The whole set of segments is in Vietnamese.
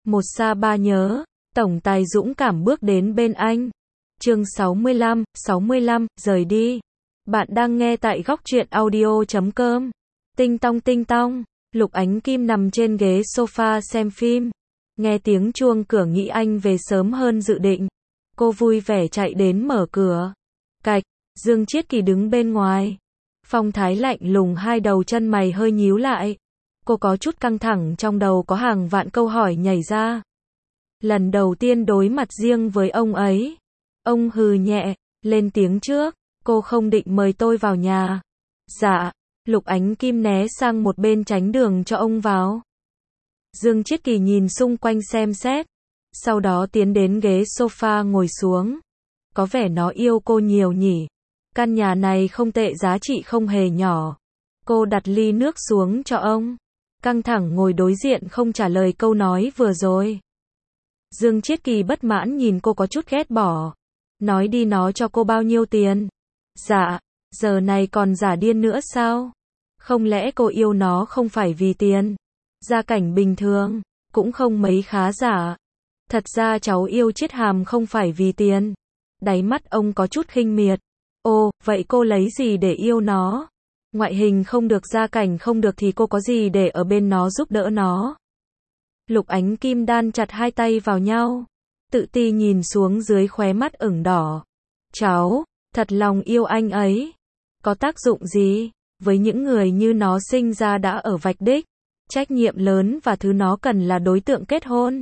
Một xa ba nhớ, tổng tài dũng cảm bước đến bên anh. Chương 65, rời đi. Bạn đang nghe tại góc truyện audio.com. Tinh tong, Lục Ánh Kim nằm trên ghế sofa xem phim. Nghe tiếng chuông cửa nghĩ anh về sớm hơn dự định. Cô vui vẻ chạy đến mở cửa. Cạch, Dương Chiết Kỳ đứng bên ngoài. Phong thái lạnh lùng, hai đầu chân mày hơi nhíu lại. Cô có chút căng thẳng, trong đầu có hàng vạn câu hỏi nhảy ra. Lần đầu tiên đối mặt riêng với ông ấy. Ông hừ nhẹ, lên tiếng trước. Cô không định mời tôi vào nhà. Dạ. Lục Ánh Kim né sang một bên tránh đường cho ông vào. Dương Chiết Kỳ nhìn xung quanh xem xét. Sau đó tiến đến ghế sofa ngồi xuống. Có vẻ nó yêu cô nhiều nhỉ. Căn nhà này không tệ, giá trị không hề nhỏ. Cô đặt ly nước xuống cho ông. Căng thẳng ngồi đối diện không trả lời câu nói vừa rồi. Dương Chiết Kỳ bất mãn nhìn cô có chút ghét bỏ. Nói đi, nó cho cô bao nhiêu tiền? Dạ, giờ này còn giả điên nữa sao? Không lẽ cô yêu nó không phải vì tiền? Gia cảnh bình thường, cũng không mấy khá giả. Thật ra cháu yêu Chiết Hàm không phải vì tiền. Đáy mắt ông có chút khinh miệt. Ồ, vậy cô lấy gì để yêu nó? Ngoại hình không được, gia cảnh không được thì cô có gì để ở bên nó giúp đỡ nó? Lục Ánh Kim đan chặt hai tay vào nhau. Tự ti nhìn xuống dưới, khóe mắt ửng đỏ. Cháu, thật lòng yêu anh ấy. Có tác dụng gì? Với những người như nó sinh ra đã ở vạch đích. Trách nhiệm lớn và thứ nó cần là đối tượng kết hôn.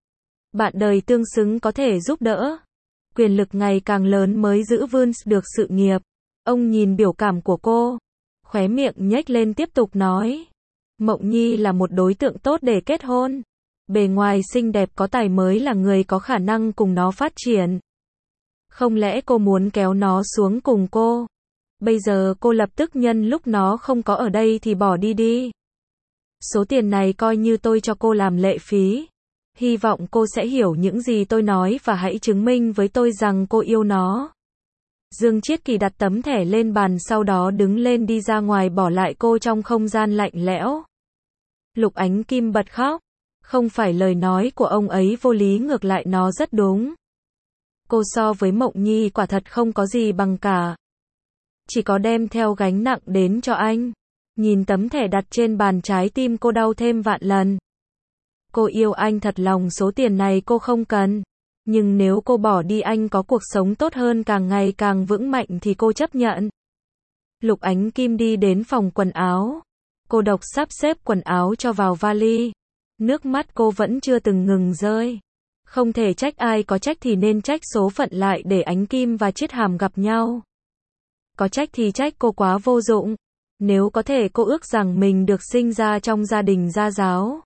Bạn đời tương xứng có thể giúp đỡ. Quyền lực ngày càng lớn mới giữ vươn được sự nghiệp. Ông nhìn biểu cảm của cô. Khóe miệng nhếch lên tiếp tục nói. Mộng Nhi là một đối tượng tốt để kết hôn. Bề ngoài xinh đẹp có tài mới là người có khả năng cùng nó phát triển. Không lẽ cô muốn kéo nó xuống cùng cô? Bây giờ cô lập tức nhân lúc nó không có ở đây thì bỏ đi đi. Số tiền này coi như tôi cho cô làm lệ phí. Hy vọng cô sẽ hiểu những gì tôi nói và hãy chứng minh với tôi rằng cô yêu nó. Dương Chiết Kỳ đặt tấm thẻ lên bàn, sau đó đứng lên đi ra ngoài, bỏ lại cô trong không gian lạnh lẽo. Lục Ánh Kim bật khóc. Không phải lời nói của ông ấy vô lý, ngược lại nó rất đúng. Cô so với Mộng Nhi quả thật không có gì bằng cả. Chỉ có đem theo gánh nặng đến cho anh. Nhìn tấm thẻ đặt trên bàn, trái tim cô đau thêm vạn lần. Cô yêu anh thật lòng, số tiền này cô không cần. Nhưng nếu cô bỏ đi, anh có cuộc sống tốt hơn, càng ngày càng vững mạnh thì cô chấp nhận. Lục Ánh Kim đi đến phòng quần áo. Cô độc sắp xếp quần áo cho vào vali. Nước mắt cô vẫn chưa từng ngừng rơi. Không thể trách ai, có trách thì nên trách số phận lại để Ánh Kim và Chiết Hàm gặp nhau. Có trách thì trách cô quá vô dụng. Nếu có thể, cô ước rằng mình được sinh ra trong gia đình gia giáo.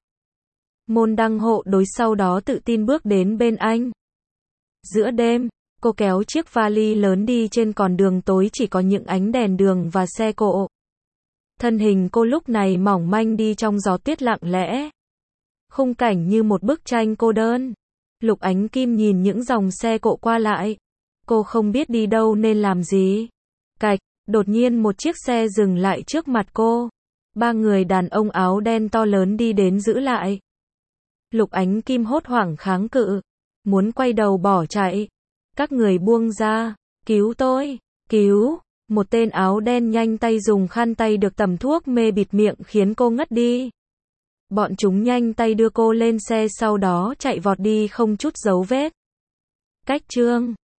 Môn đăng hộ đối, sau đó tự tin bước đến bên anh. Giữa đêm, cô kéo chiếc vali lớn đi trên con đường tối chỉ có những ánh đèn đường và xe cộ. Thân hình cô lúc này mỏng manh đi trong gió tuyết lặng lẽ. Khung cảnh như một bức tranh cô đơn. Lục Ánh Kim nhìn những dòng xe cộ qua lại. Cô không biết đi đâu nên làm gì. Cạch, đột nhiên một chiếc xe dừng lại trước mặt cô. Ba người đàn ông áo đen to lớn đi đến giữ lại. Lục Ánh Kim hốt hoảng kháng cự. Muốn quay đầu bỏ chạy. Các người buông ra. Cứu tôi. Cứu. Một tên áo đen nhanh tay dùng khăn tay được tẩm thuốc mê bịt miệng khiến cô ngất đi. Bọn chúng nhanh tay đưa cô lên xe, sau đó chạy vọt đi không chút dấu vết. Cách chương